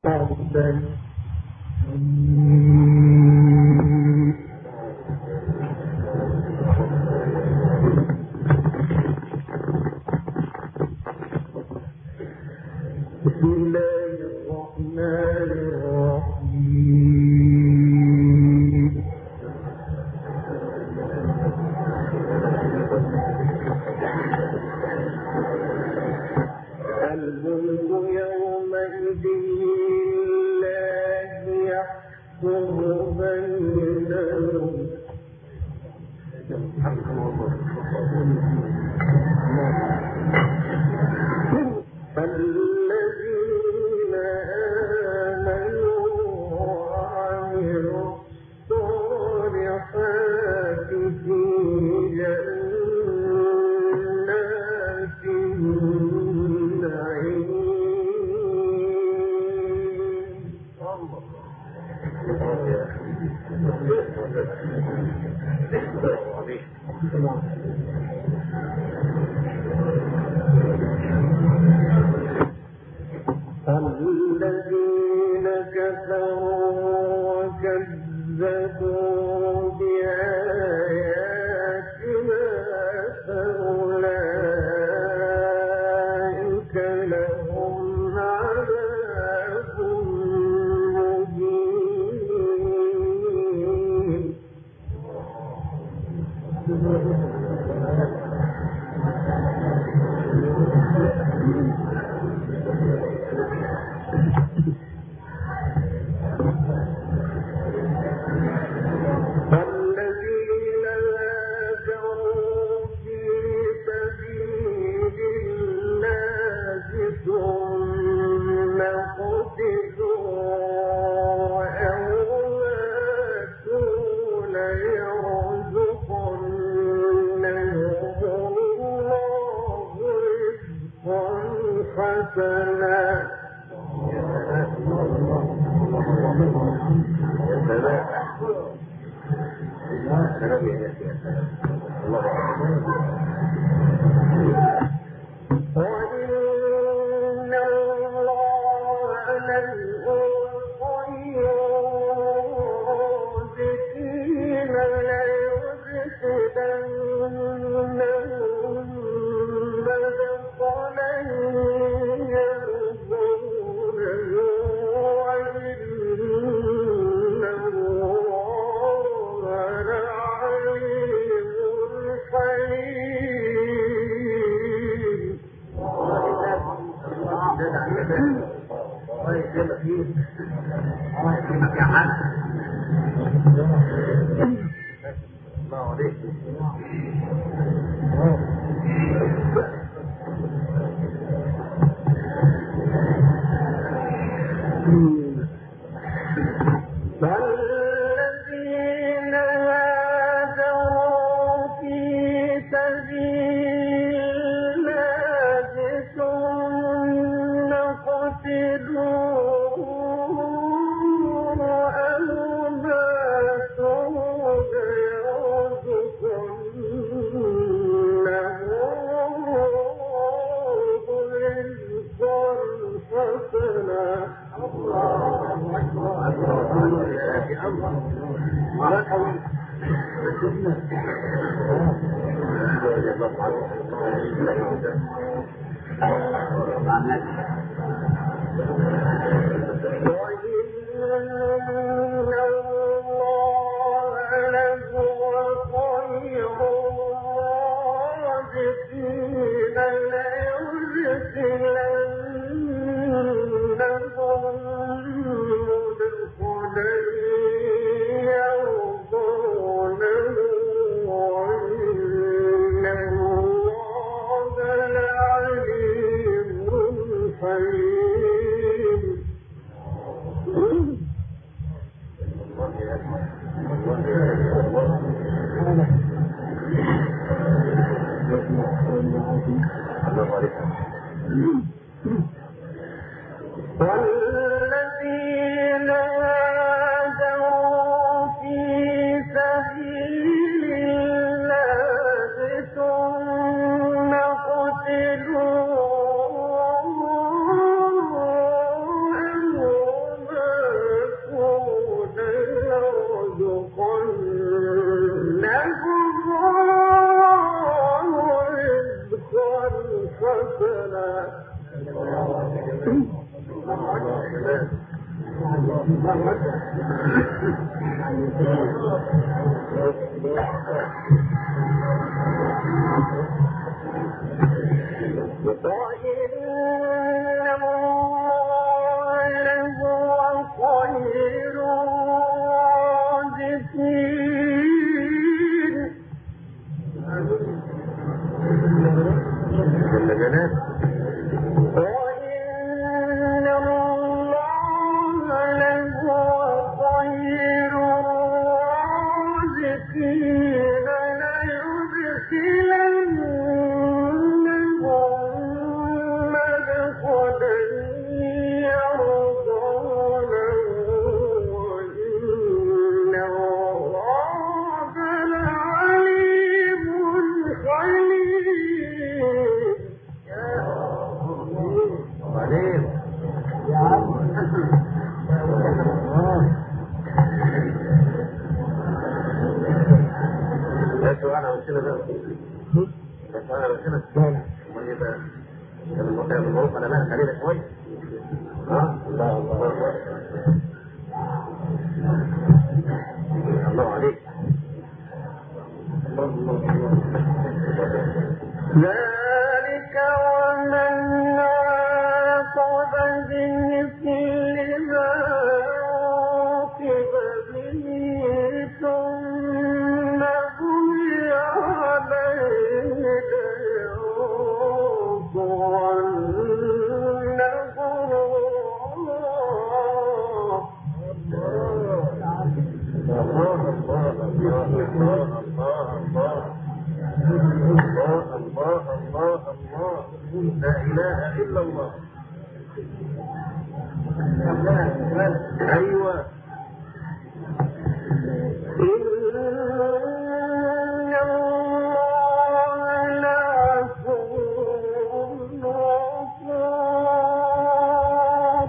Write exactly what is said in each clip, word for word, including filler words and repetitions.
الذين كفروا وكذبوا بآياتنا فأولئك لهم عذاب مهين. فالذين هاجروا في سبيل الله ثم قتلوا أو ماتوا ليرزقنهم رزقا حسنا. ذلك ومن عاقب بمثل ما عوقب به ثم بغي عليه لينصرنه لا إله إلا الله. أيوة إن الله لعفو غفور.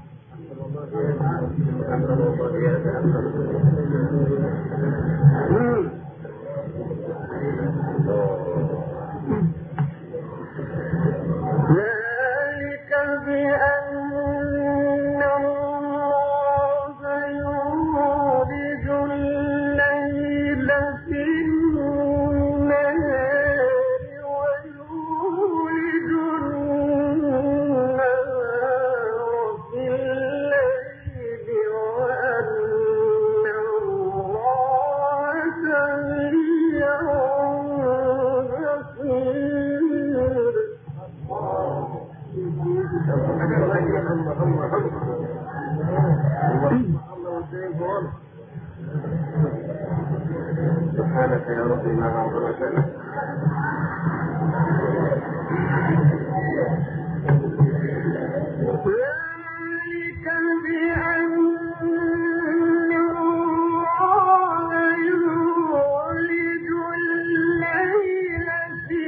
ذلك بأن الله يولج الليل في النهار ويولج النهار في الليل وأن الله سميع بصير. سبحانك يا رب ما عظم شأنك. ذلك بأن الله يولج الليل في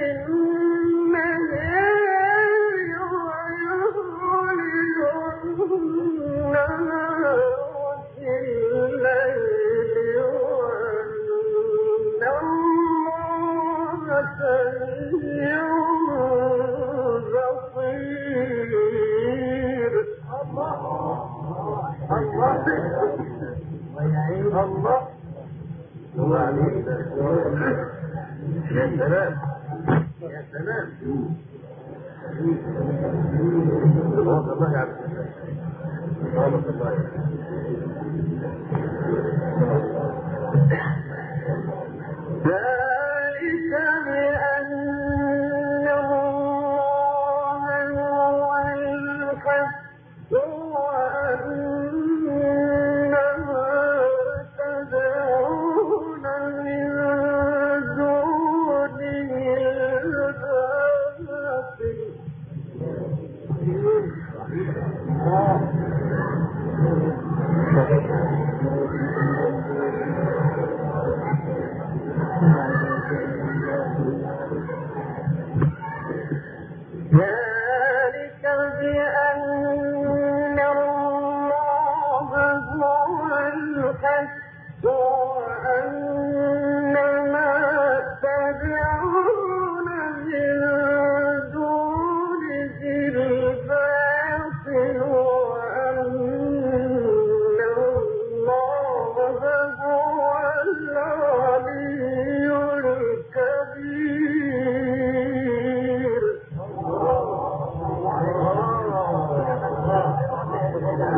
النهار ويولج النهار في الليل وأن الله سميع بصير. الله الله الله الله عليك. يا سلام يا سلام. الله الله يعلم. الله الله يعلم. ذلك بأن الله هو الحق وأن ما تدعون من دونه الباطل. ذلك بأن الله هو الحق وأن ما تدعون من دونه الباطل وأن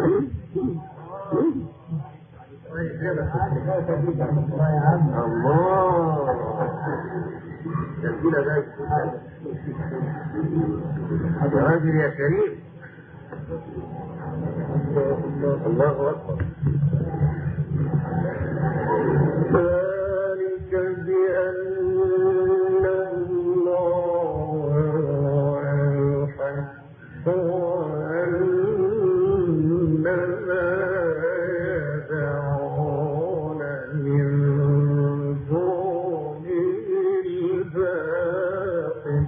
تنزيل ذلك يا راجل يا كريم. الله أكبر. ذلك بأن الله هو الحق وأن ما يدعون من دونه الباطل.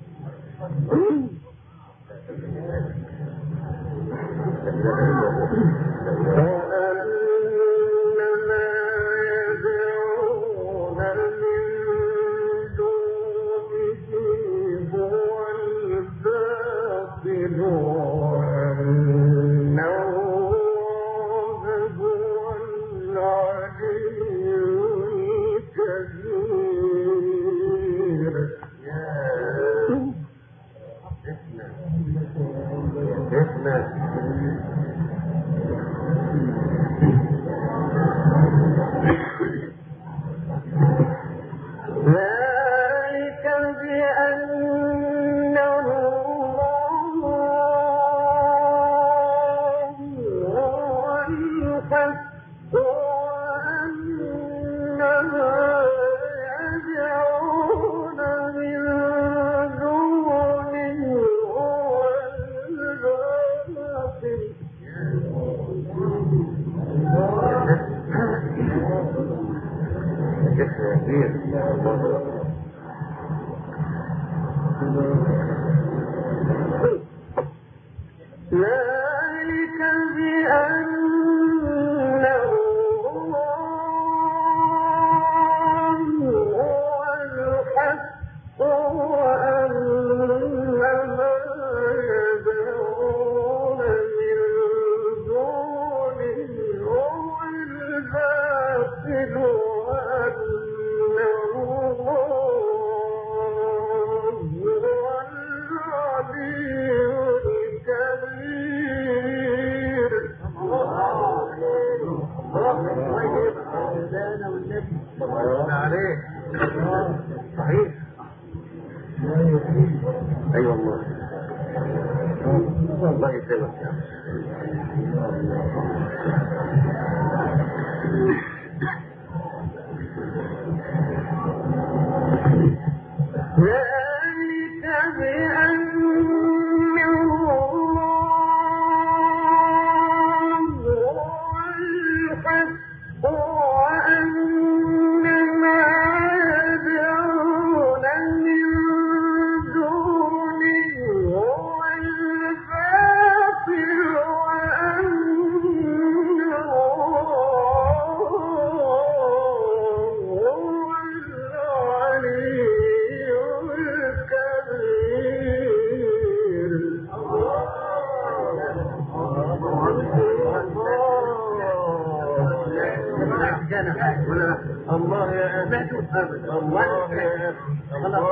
الله يا أبدا الله يا الله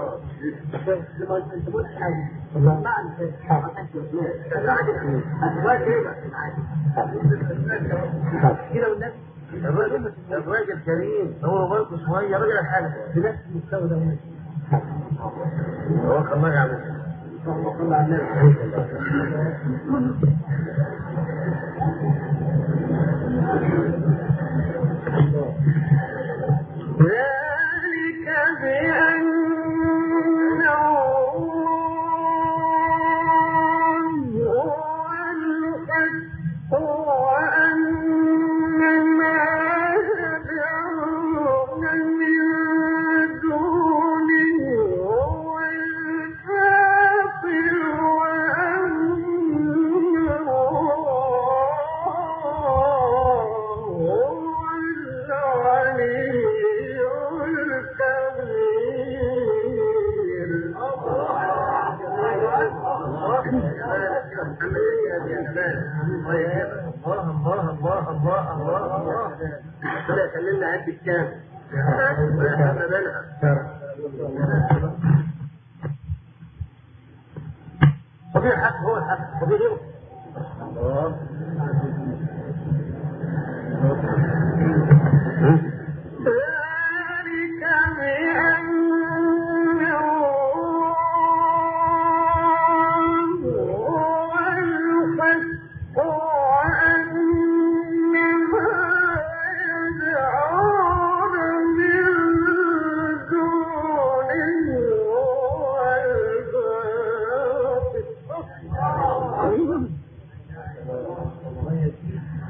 لما تقول حاجة ما عندك حاجة كده والناس الراجل الراجل كريم هو برضه شوية راجل الحالة بنفس المستوى ده هو الله يعمل الله على ذلك بأن الله هو الحق وأن ما يدعون من دونه هو الباطل وأن الله هو العلي الله الله الله الله الله الله طلع كلمنا عد الكامل طبيعي الحق هو الحق طبيعي الله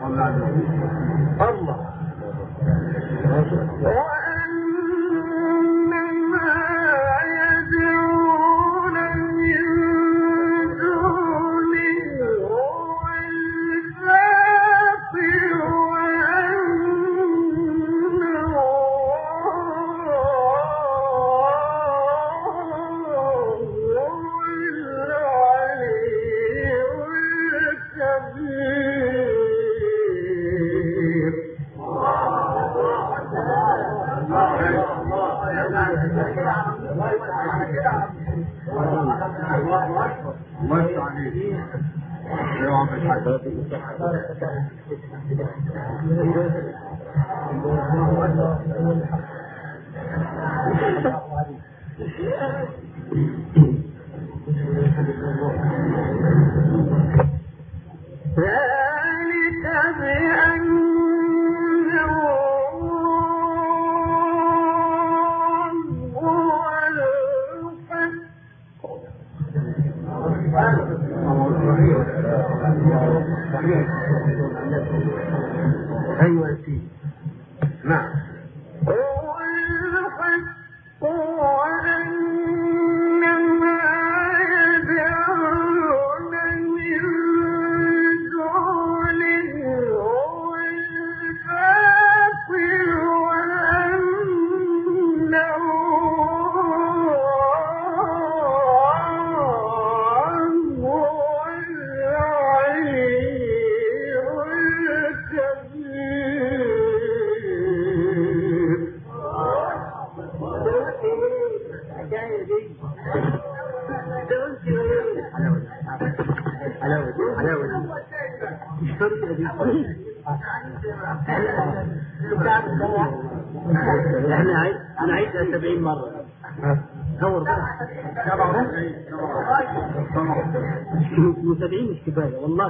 الله ايوه يا سيدي نعم هو الحق وأنما يدعون من دونه هو الباطل وأنه هو العلي الكبير. احنا عيد انا عيدها سبعين مرة تصور بقى سبعين مش كفاية والله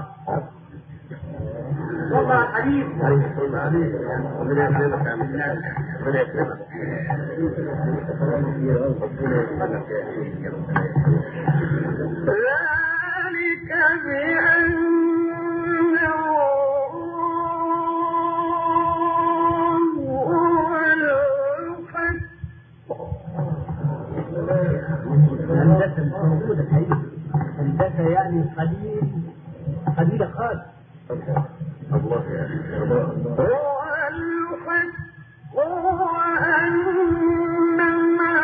والله حبيب ربنا يكرمك يا عم الناس ربنا يكرمك ذلك بأنه هو الحق. هندسة مش موجودة حقيقة هندسة يعني قليل قليلة خالص الله يا هو الحق وأنما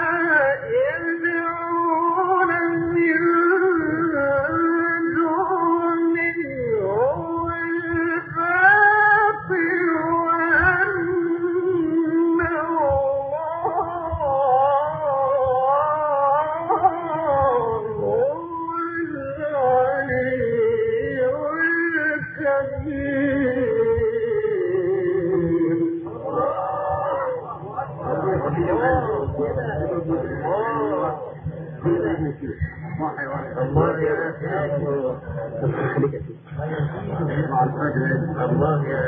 يدعون من دونه هو الباطل وأنه هو العلي الكبير. الله يا الله يا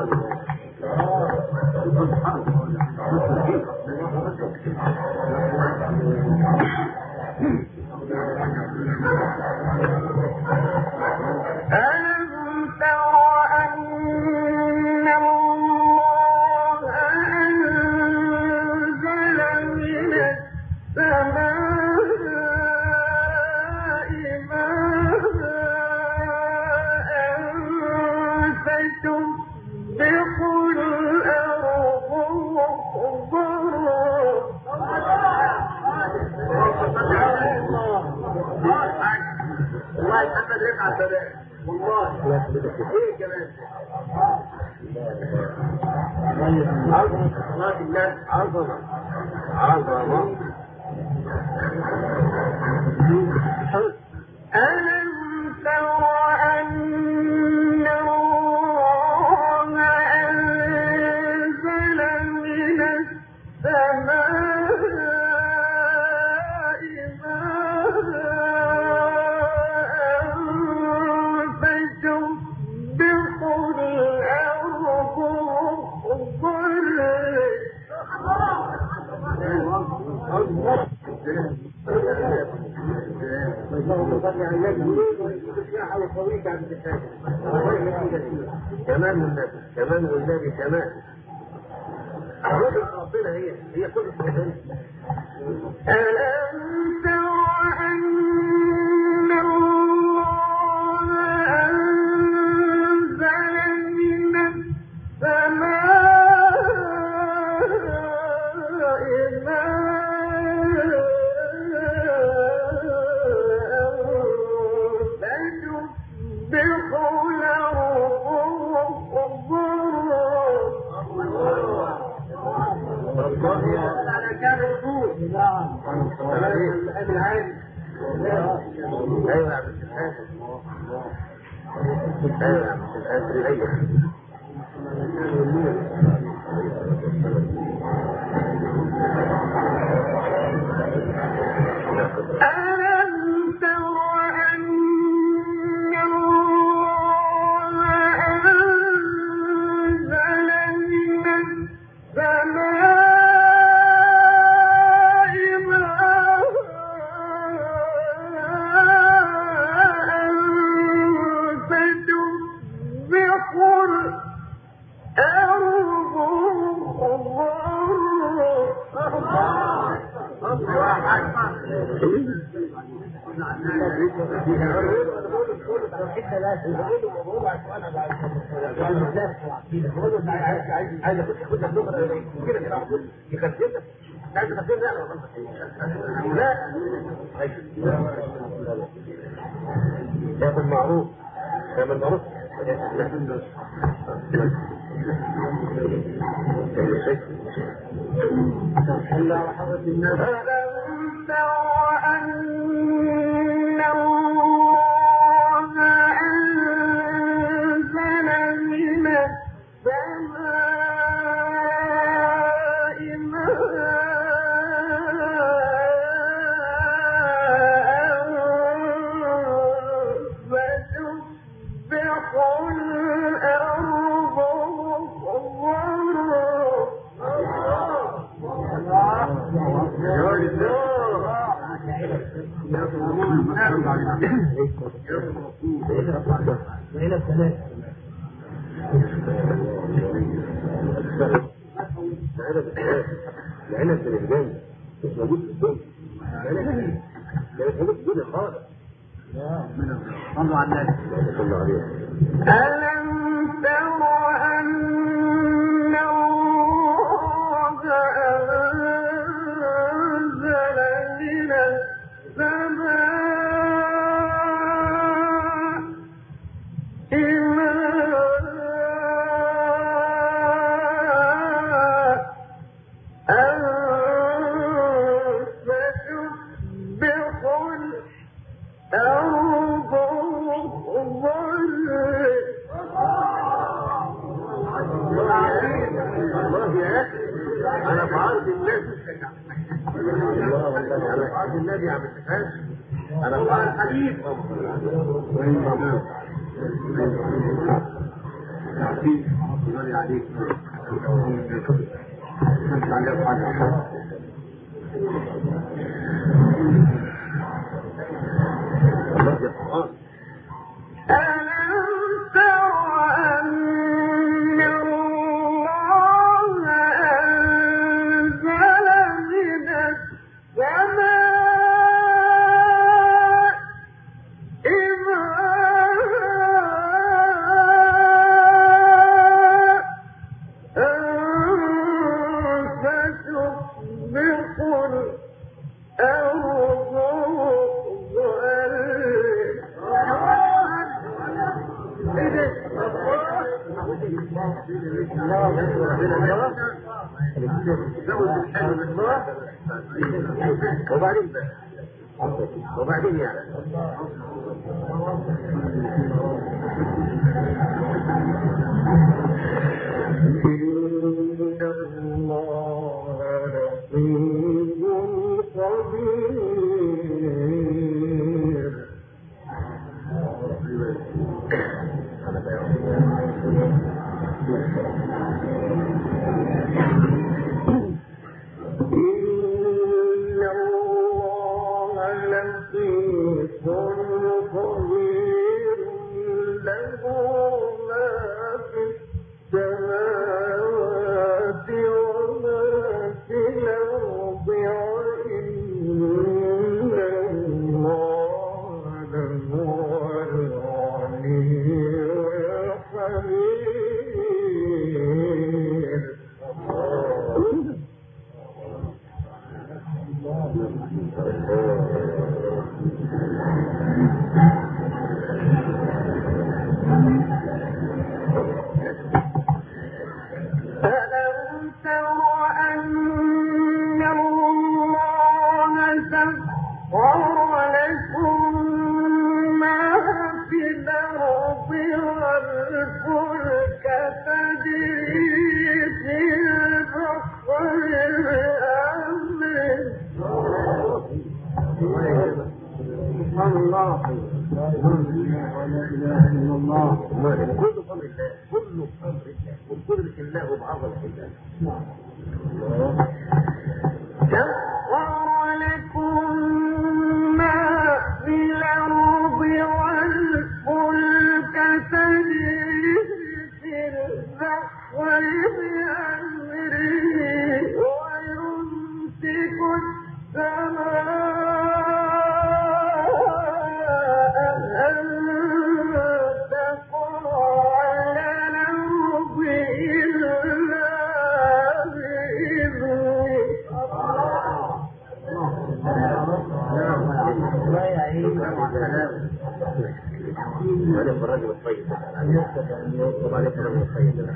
ألم تر أن الله أنزل من السماء ماء فتصبح الأرض مخضرا. والله محمد رفع السلام والله ايه كمان عظمة صلاة الناس عظمة عظمة ألم تر أن الله أنزل من السماء اللهم صل على النبي الساحة وقويك عند الحاجة. كمان والنبي كمان والنبي كمان. ربنا هي هي كل الحاجات. ألم تر أن الله أنزل من السماء ماء فتصبح الأرض خضرا. على كان الوضوء. نعم. العين. ايوه يا عم الحاج. ايوه يا عم الحاج. ألم تر أن الله أنزل من السماء عايز اخش اخد لك نمره كده كده يخسرك. عايز تخسرني لا ياكل معروف يعمل معروف. الله رحمة الناس. ألم تر أن الله أنزل من السماء ماء فتصبح الأرض إلى الثلاث. العنب من الجنة مش موجود في الدنيا. العنب مش موجود في الدنيا خالص. صلوا على النبي. صلوا عليه. ألم تر أن الله أنزل من السماء على بعض الناس على بعض النبي عم التفاش على بعض الحديث تعطيك يقول عليك انت عليك حاجه الله يا قرآن. وبعدين وبعدين يعني إن الله لطيف خبير. إن الله لطيف خبير. وعليكم الرجل الطيب وعليكم الرجل الطيب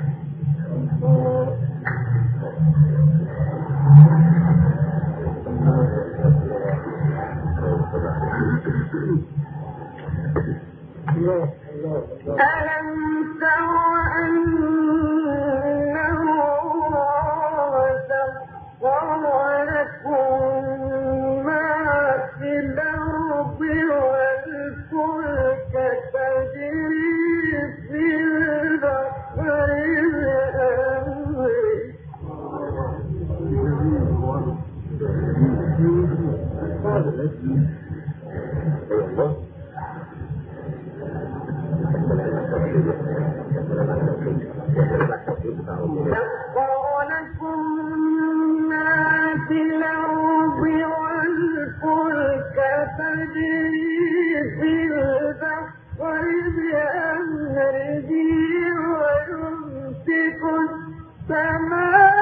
ألم تر أن الله سخر لكم ما في الأرض والفلك تجري في البحر بأمره سخر لكم ما في الأرض والفلك تجري في البحر بأمره ويمسك السماء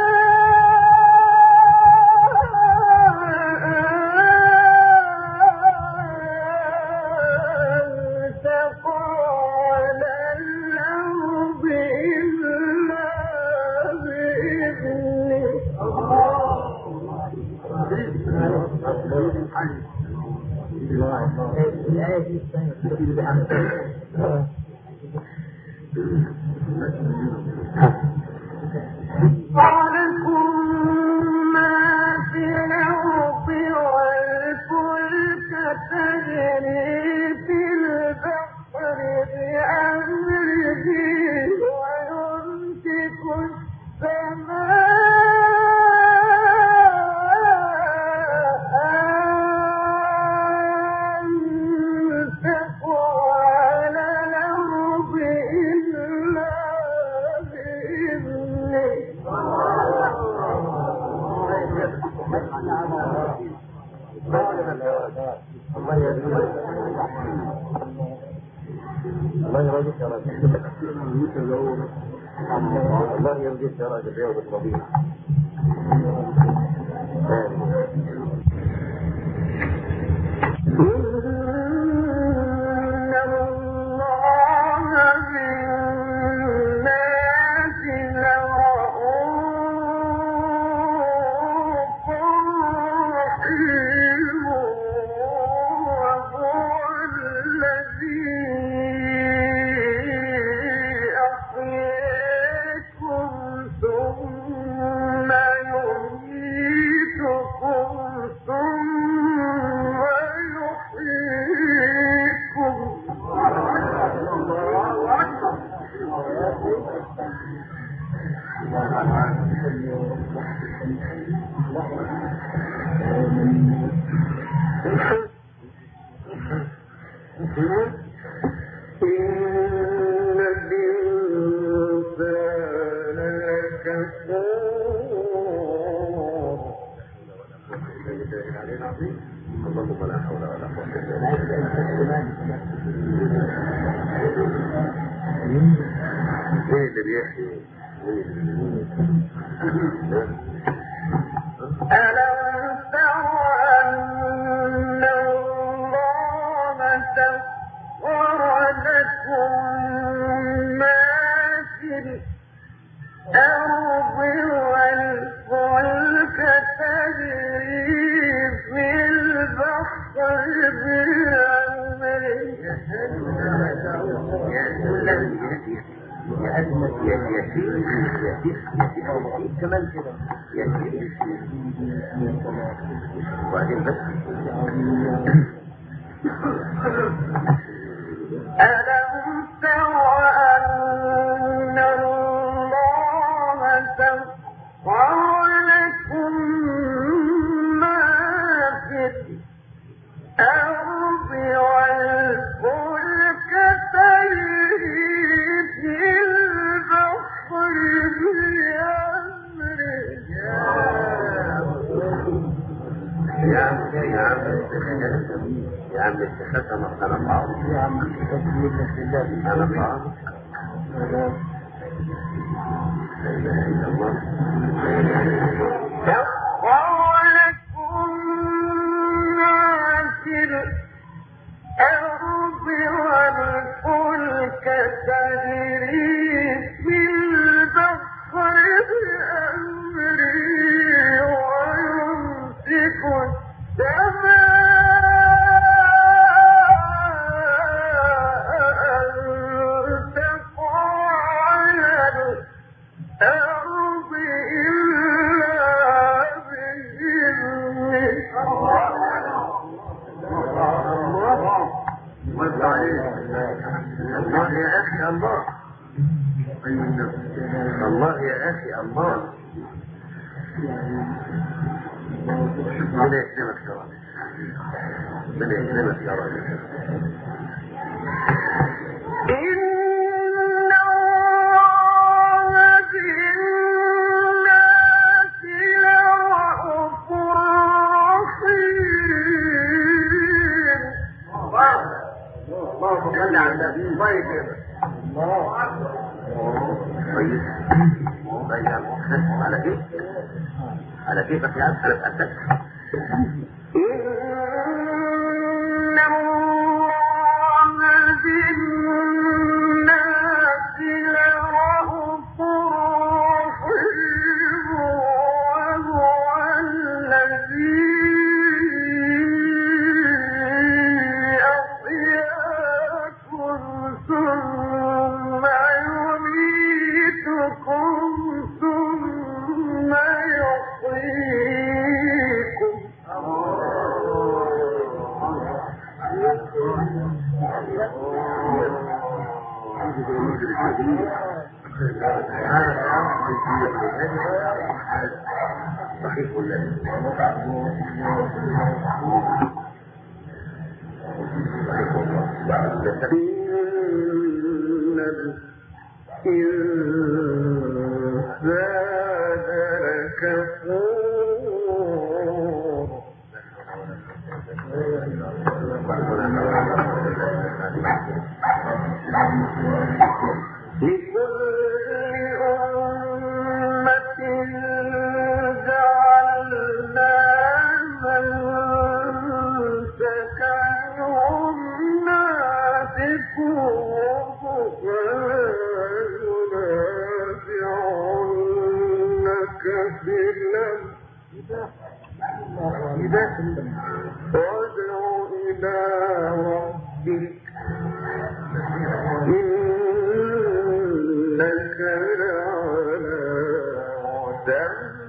ولكم ما في الأرض والفلك تجري في البحر بأمره ويمسك السماء الله يرضيك يا راجل الله يرضيك يا راجل يا رب الطبيعي اللهم لا حول ولا قوة إلا بالله ايه اللي بيحكي؟ ألم تر أن الله سخر لكم ما في الأرض والفلك تجري في البحر بأمره يا أجمل يا يسير يسير يسير كمان كده يسير وبعدين بس ألم تر أن الله سخر لكم ما في الأرض والفلك تجري في البحر بأمره يا عم يا عم يا عم اتخذت مصنع بعض يا عم أنا بعض لا إله إلا الله سخر لكم ما في الأرض والفلك تجري في البحر بأمره ويمسك السماء أن تقع على الأرض إلا بإذنه. الله يا أخي الله الله يا أخي الله من يسلمك يا رب من يسلمك يا رب إن الله بالناس لرءوف رحيم. الله صل على النبي طيب طيب طيب على كيف على كيفك يا أخي أنا أتأكد إن الله بالناس لرءوف رحيم وهو الذي أحياكم ثم يميتكم ثم يحييكم. صحيح ولا وادع إلى ربك إنك لعلى هدى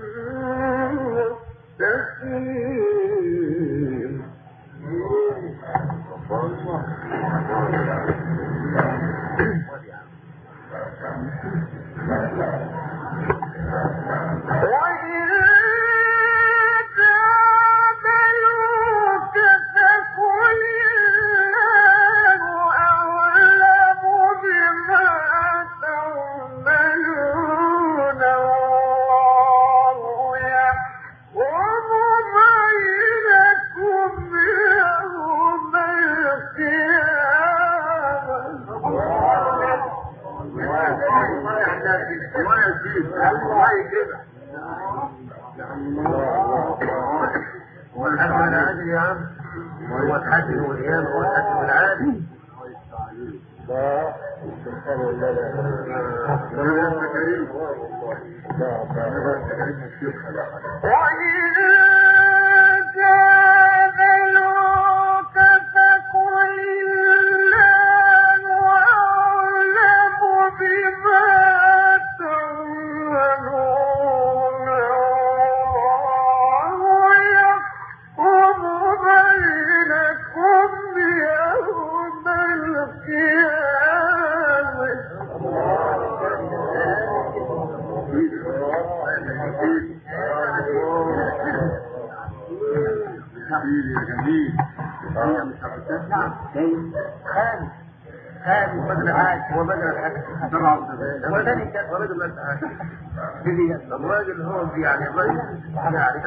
مستقيم. الله يا سيدي الله يكرمك. هو الحسن العادل يا عم، هو الحسن والإيام، هو الحسن والعادل. لا استغفر الله لا اله الراجل هو يعني الراجل يعني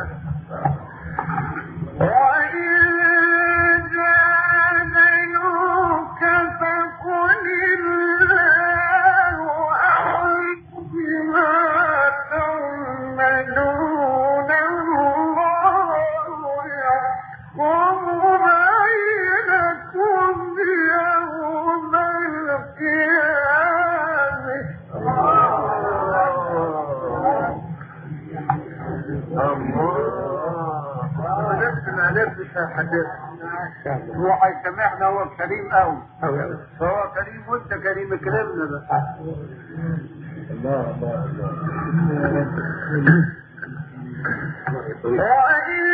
هو هيسامحنا، هو كريم قوي، فهو كريم وانت كريم، اكرمنا بس. الله الله الله.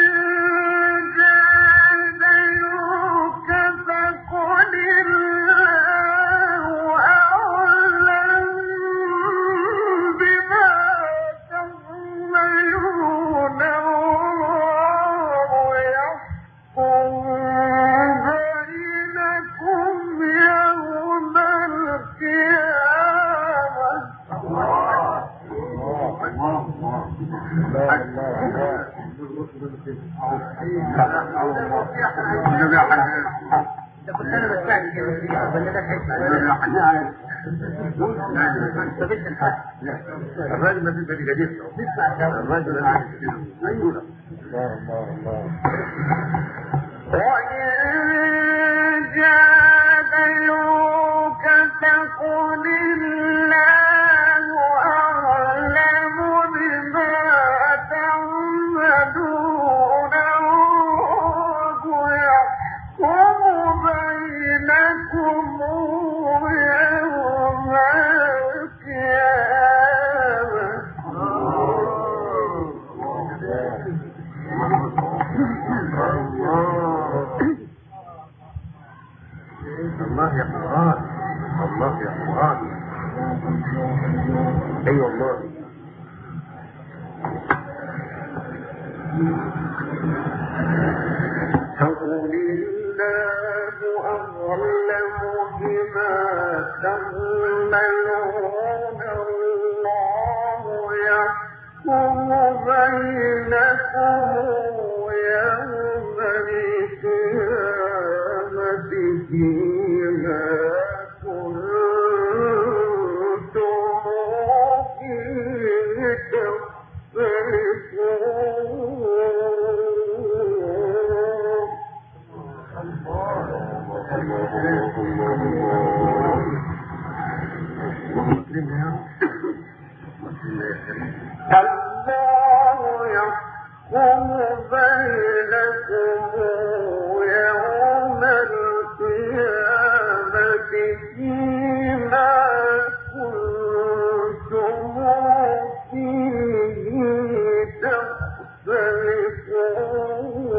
الراجل ما في جديد، الراجل انا ايوه الله الله وإن جادلوك فقل الله أعلم بما تعملون ويحكم بينكم يوم الله يا قرآن، الله يا قرآن. اي والله. فقل الله أعلم بما تعملون الله يحكم بينكم يوم القيامة فيما كنتم فيه الله يحكم بينكم يوم القيامة فيما كنتم فيه تختلفون.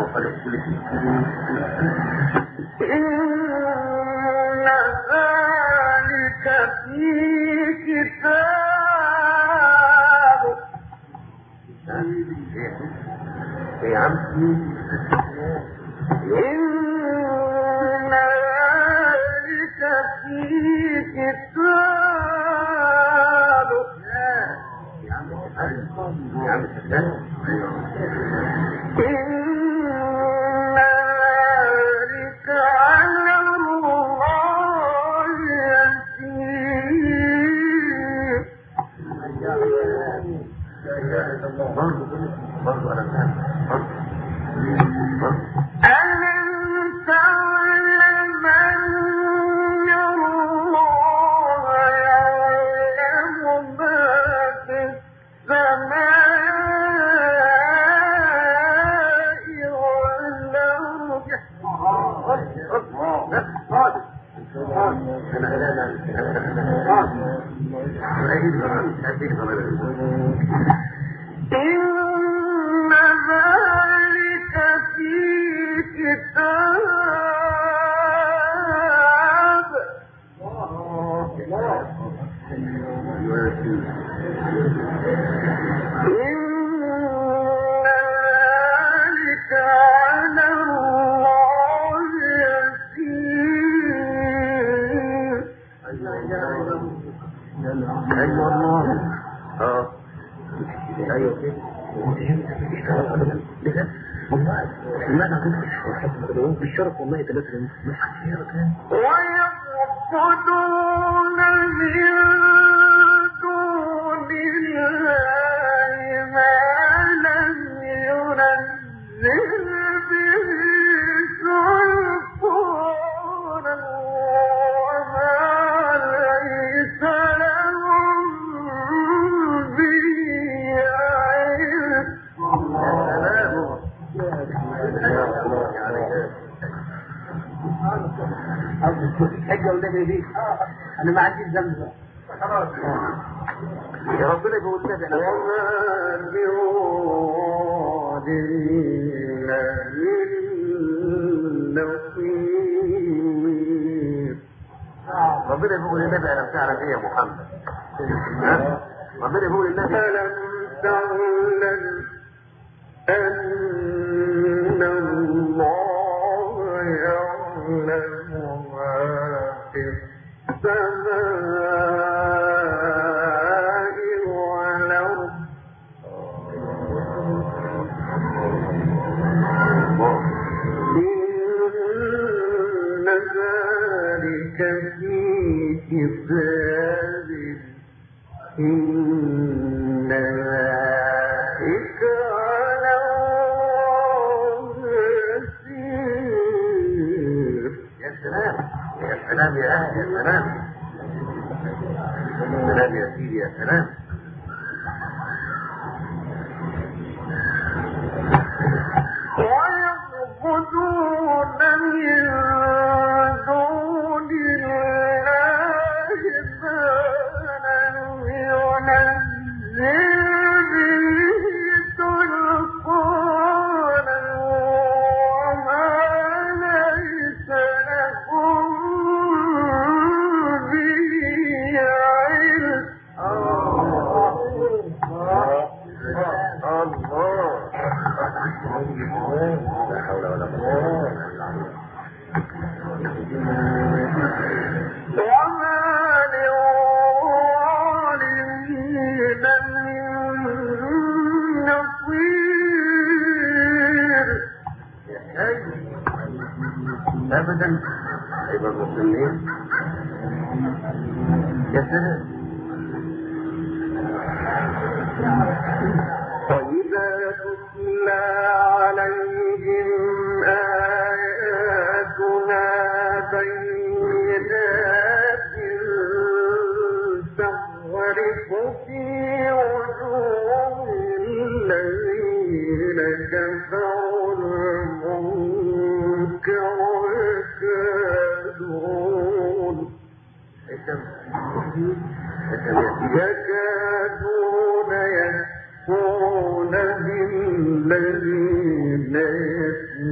وقد كل شيء. إن ذلك في كتاب. إيه يا عم؟ إن ذلك في كتاب. يا عم يا عم السلام. إن ذلك على الله يسير. برضو أنا فاهم. ألم تعلم أن الله يعلم ما في السماء والأرض. أنا لا لا إن ذلك في كتاب. إن ذلك على الله يسير. أيوة الله. اه ايوه كده والله ما نقول بالشرف والله ثلاثة ما حد ويعبدون من دون الله ما لم ينزل به سلطانا وما ليس لهم به حاجة ولادي دي أنا ما عنديش ذنب يا ربنا يقول لنا وما بوادرين من نصير. ربنا يقول لنا أنا بتعرف إيه يا محمد؟ ربنا يقول لنا ألم تعلم أن الله يعلم ما في السماء والأرض. إن ذلك في كتاب. إن ذلك على الله يسير. يا سلام يا سلام يا أهل يا سلام يا سلام يا سيدي يا سلام. ويعبدون من دون الله ما لم ينزل به سلطانا وما ليس لهم به علم. لا حول ولا قوة وما للظالمين من نصير. أبدا أيضا المسلمين يا سلام. وإذا تتلى عليهم آياتنا بينات تعرف في وجوه الذين كفروا المنكر يكادون يكادون يكفرون بالذين يتلون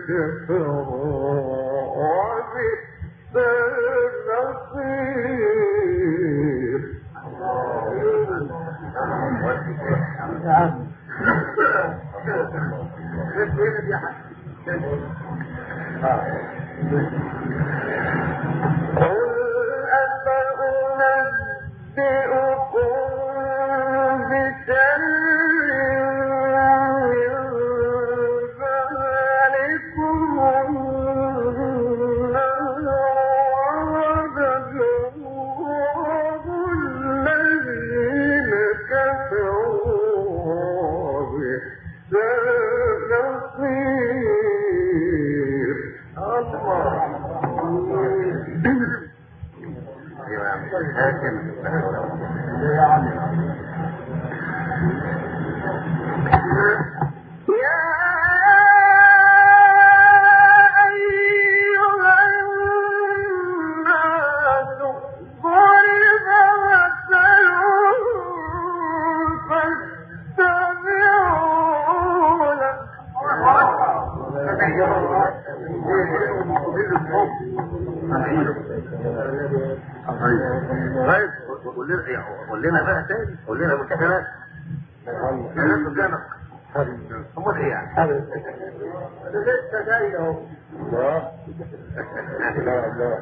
قول لنا بقى تاني، قول لنا مكافآت. الناس قدامك. امال ايه يعني؟ لسه جاي اهو. لا لا لا.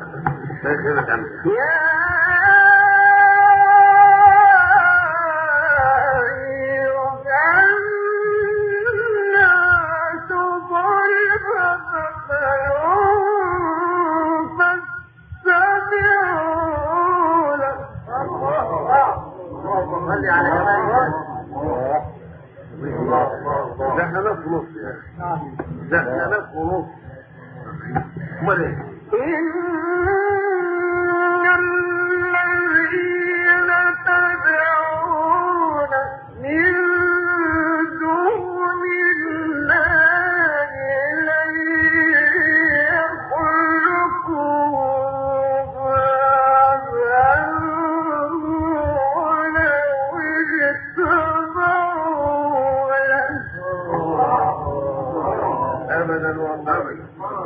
ده احنا ناس ونص يا اخي. ده احنا ناس ونص. امال ايه؟ إن الذين تدعون من دون الله لن يخلقوا ذبابا ولو اجتمعوا له. ابدا وابدا.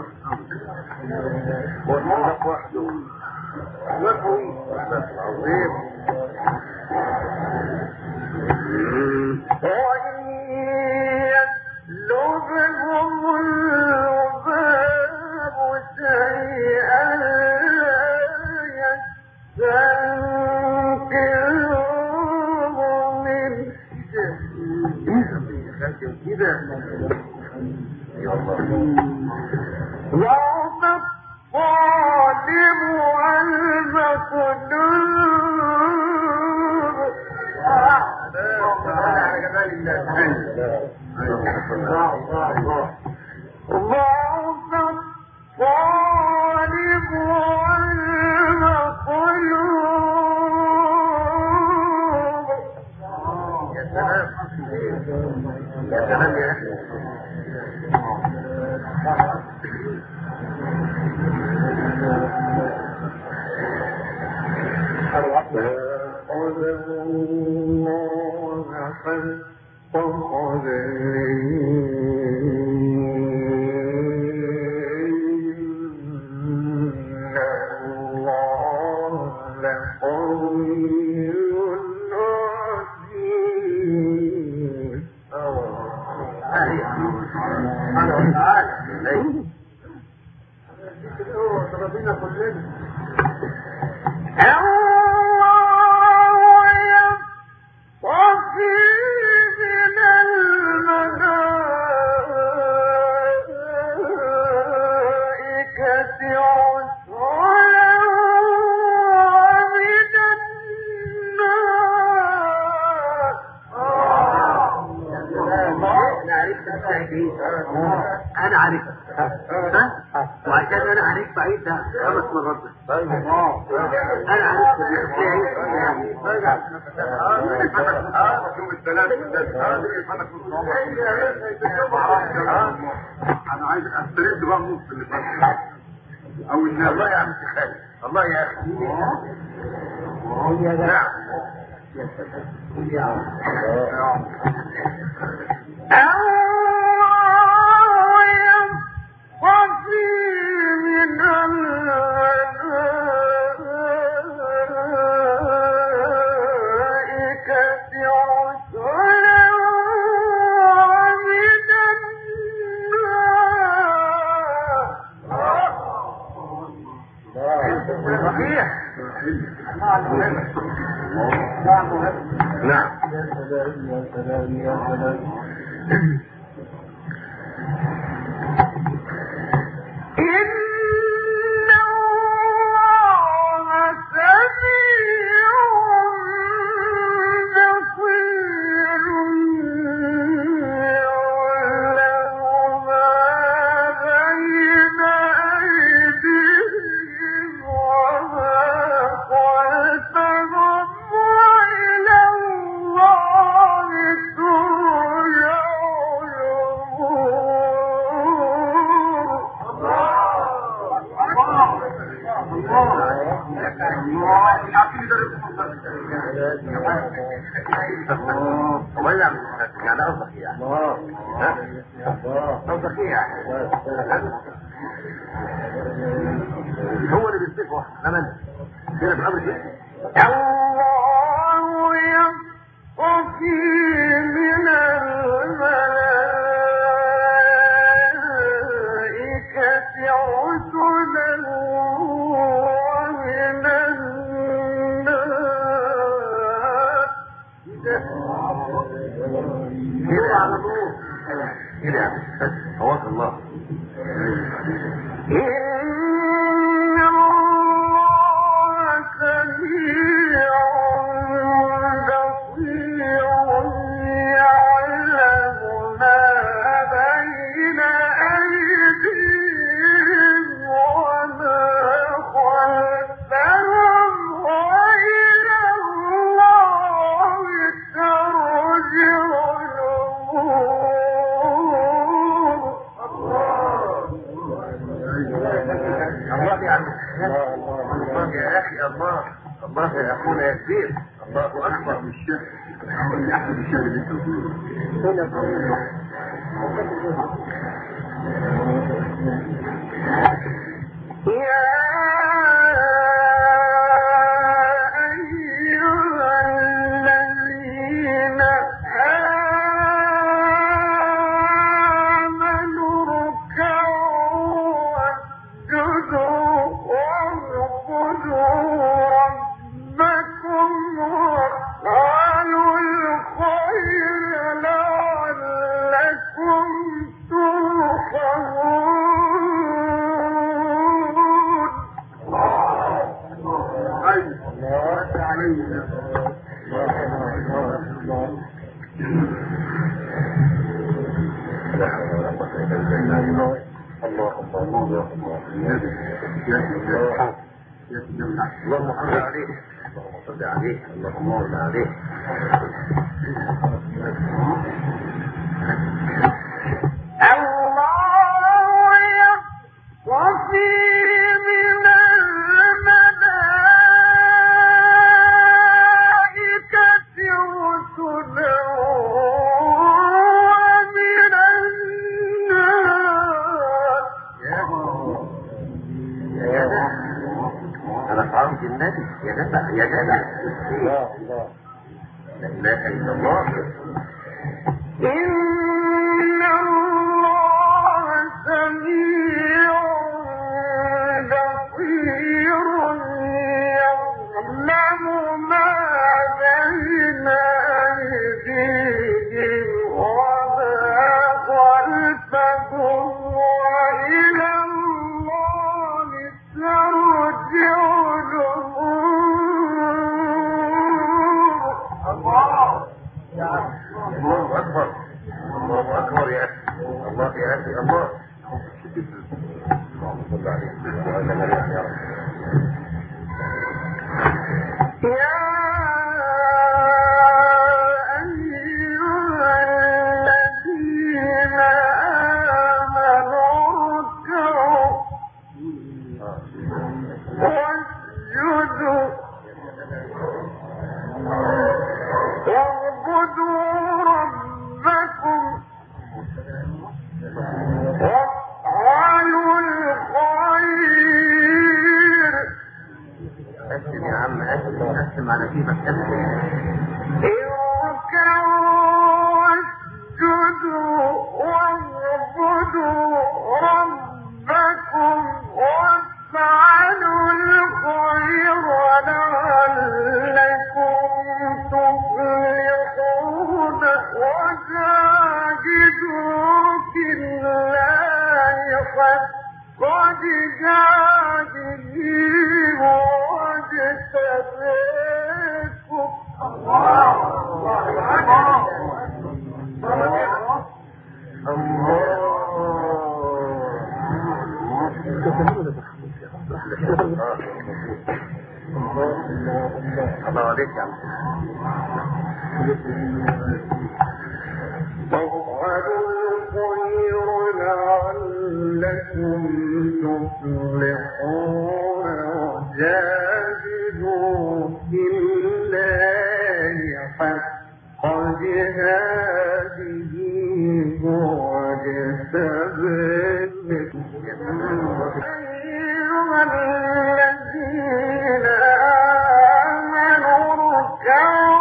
والله وحده وحده عظيم. وإن يسلبهم الذباب شيئا يستنقذوه منه. كده يا الله. ضعف الطالب والمطلوب. ضعف الطالب والمطلوب. يا سلام يا سلام يا اخي. انا عارف ها وعشان انا عارف بعيد ده خمس مرات انا عارف انا عايز استرد بقى النص اللي فات او الله يا عم خالد الله يا اخي نعم الله سلام يا سلام. هو اللي بيصدقه أمن كده في أمر شيء. الله يصطفي من الملائكة رسلا ومن الناس. كده على طول كده بس هواك الله. إن الله سميع بصير يعلم ما بين أيديهم وما خلفهم وإلى الله ترجع الأمور. الله يا عم الله يا اخي الله الله يا اخونا يا كبير الله اكبر من الشيخ يا احمد الشيخ اللي انت يا أيها الذين آمنوا اركعوا واسجدوا واعبدوا ربكم وافعلوا الخير لعلكم ترحمون. اللهم صل عليه اللهم صل عليه اللهم صل عليه. الله يصطفي من الملائكة رسلا ومن الناس. انا فهمت النبي يا جدع يا جدع. لا اله الا الله. إن الله سميع بصير يعلم ما بين أيديهم وما خلفهم وإلى الله ترجع الأمور. الله اكبر الله اكبر يا اخي الله يا اخي الله. اللهم صل عليه وعلى اله يا رب. يا أيها الذين آمنوا اركعوا واسجدوا واعبدوا ربكم وافعلوا الخير وجاهدوا في الله حق جهاده واجتباكم. الله عليك يا عم. وافعلوا الخير لعلكم تفلحون وجاهدوا في الله حق جهاده واجتباكم. أيها الذين آمنوا اركعوا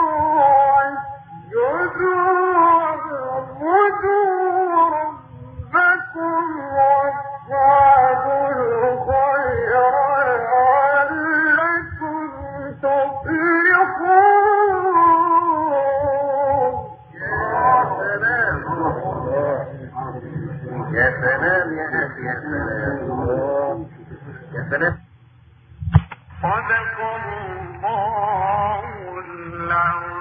يا سلام يا أخي يا سلام يا سلام. صدق الله العظيم.